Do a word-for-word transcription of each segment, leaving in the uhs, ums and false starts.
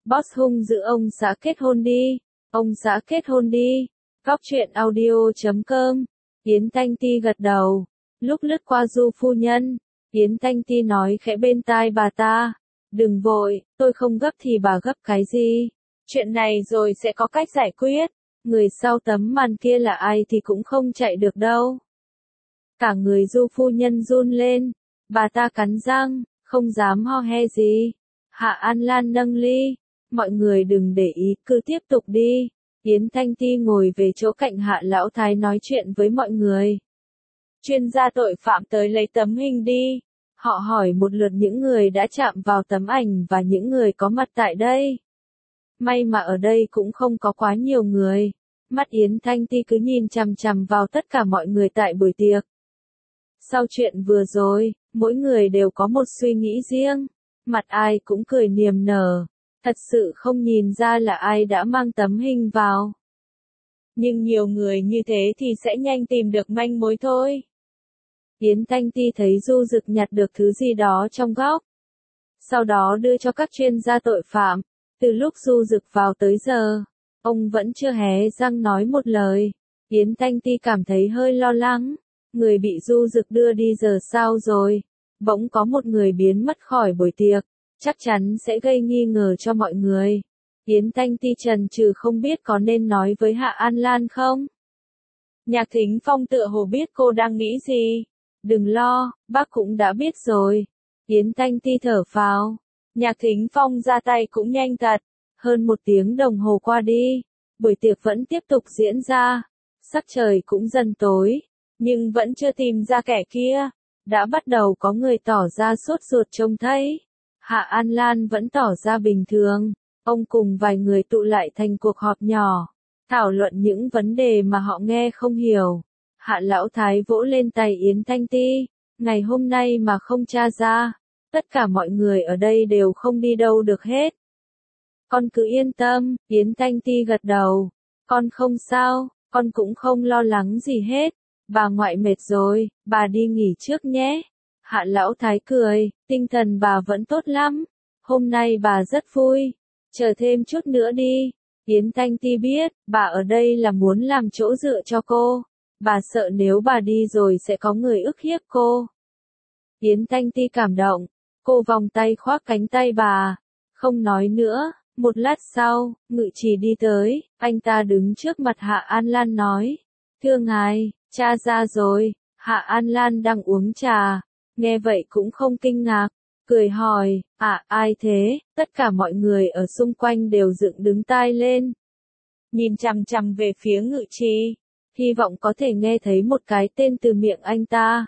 Boss hung dữ ông xã kết hôn đi, ông xã kết hôn đi. Góc truyện audio chấm com. Yến Thanh Ti gật đầu, lúc lướt qua Du phu nhân, Yến Thanh Ti nói khẽ bên tai bà ta, đừng vội, tôi không gấp thì bà gấp cái gì, chuyện này rồi sẽ có cách giải quyết, người sau tấm màn kia là ai thì cũng không chạy được đâu. Cả người Du phu nhân run lên, bà ta cắn răng, không dám ho he gì. Hạ An Lan nâng ly, mọi người đừng để ý, cứ tiếp tục đi. Yến Thanh Ti ngồi về chỗ cạnh Hạ Lão Thái nói chuyện với mọi người. Chuyên gia tội phạm tới lấy tấm hình đi. Họ hỏi một lượt những người đã chạm vào tấm ảnh và những người có mặt tại đây. May mà ở đây cũng không có quá nhiều người. Mắt Yến Thanh Ti cứ nhìn chằm chằm vào tất cả mọi người tại buổi tiệc. Sau chuyện vừa rồi, mỗi người đều có một suy nghĩ riêng. Mặt ai cũng cười niềm nở. Thật sự không nhìn ra là ai đã mang tấm hình vào. Nhưng nhiều người như thế thì sẽ nhanh tìm được manh mối thôi. Yến Thanh Ti thấy Du Dực nhặt được thứ gì đó trong góc. Sau đó đưa cho các chuyên gia tội phạm. Từ lúc Du Dực vào tới giờ, ông vẫn chưa hé răng nói một lời. Yến Thanh Ti cảm thấy hơi lo lắng. Người bị Du Dực đưa đi giờ sao rồi? Bỗng có một người biến mất khỏi buổi tiệc. Chắc chắn sẽ gây nghi ngờ cho mọi người. Yến Thanh Ti chần chừ không biết có nên nói với Hạ An Lan không? Nhạc Thính Phong tựa hồ biết cô đang nghĩ gì. Đừng lo, bác cũng đã biết rồi. Yến Thanh Ti thở phào. Nhạc Thính Phong ra tay cũng nhanh thật. Hơn một tiếng đồng hồ qua đi. Buổi tiệc vẫn tiếp tục diễn ra. Sắc trời cũng dần tối. Nhưng vẫn chưa tìm ra kẻ kia. Đã bắt đầu có người tỏ ra sốt ruột trông thấy. Hạ An Lan vẫn tỏ ra bình thường, ông cùng vài người tụ lại thành cuộc họp nhỏ, thảo luận những vấn đề mà họ nghe không hiểu. Hạ Lão Thái vỗ lên tay Yến Thanh Ti, ngày hôm nay mà không tra ra, tất cả mọi người ở đây đều không đi đâu được hết. Con cứ yên tâm, Yến Thanh Ti gật đầu, con không sao, con cũng không lo lắng gì hết, bà ngoại mệt rồi, bà đi nghỉ trước nhé. Hạ Lão Thái cười, tinh thần bà vẫn tốt lắm, hôm nay bà rất vui, chờ thêm chút nữa đi. Yến Thanh Ti biết, bà ở đây là muốn làm chỗ dựa cho cô, bà sợ nếu bà đi rồi sẽ có người ức hiếp cô. Yến Thanh Ti cảm động, cô vòng tay khoác cánh tay bà, không nói nữa. Một lát sau, Ngự Trì đi tới, anh ta đứng trước mặt Hạ An Lan nói, thưa ngài, cha ra rồi. Hạ An Lan đang uống trà. Nghe vậy cũng không kinh ngạc, cười hỏi, à ai thế, tất cả mọi người ở xung quanh đều dựng đứng tai lên. Nhìn chằm chằm về phía Ngự Trì, hy vọng có thể nghe thấy một cái tên từ miệng anh ta.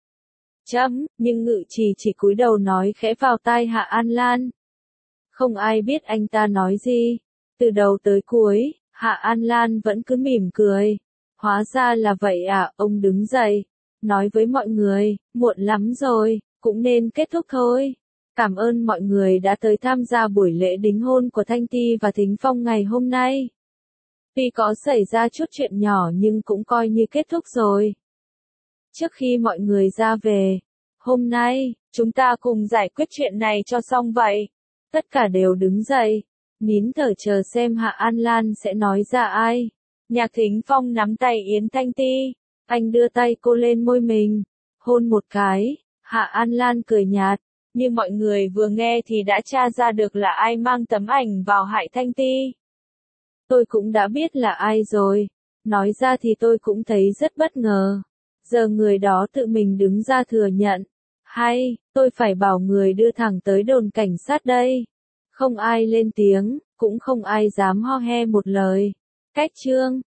Chấm, nhưng Ngự Trì chỉ cúi đầu nói khẽ vào tai Hạ An Lan. Không ai biết anh ta nói gì, từ đầu tới cuối, Hạ An Lan vẫn cứ mỉm cười. Hóa ra là vậy à, ông đứng dậy. Nói với mọi người, muộn lắm rồi, cũng nên kết thúc thôi. Cảm ơn mọi người đã tới tham gia buổi lễ đính hôn của Thanh Ti và Thính Phong ngày hôm nay. Tuy có xảy ra chút chuyện nhỏ nhưng cũng coi như kết thúc rồi. Trước khi mọi người ra về, hôm nay, chúng ta cùng giải quyết chuyện này cho xong vậy. Tất cả đều đứng dậy, nín thở chờ xem Hạ An Lan sẽ nói ra ai. Nhạc Thính Phong nắm tay Yến Thanh Ti. Anh đưa tay cô lên môi mình, hôn một cái. Hạ An Lan cười nhạt, như mọi người vừa nghe thì đã tra ra được là ai mang tấm ảnh vào hại Thanh Ti. Tôi cũng đã biết là ai rồi, nói ra thì tôi cũng thấy rất bất ngờ. Giờ người đó tự mình đứng ra thừa nhận. Hay, tôi phải bảo người đưa thẳng tới đồn cảnh sát đây. Không ai lên tiếng, cũng không ai dám ho he một lời. Cách chương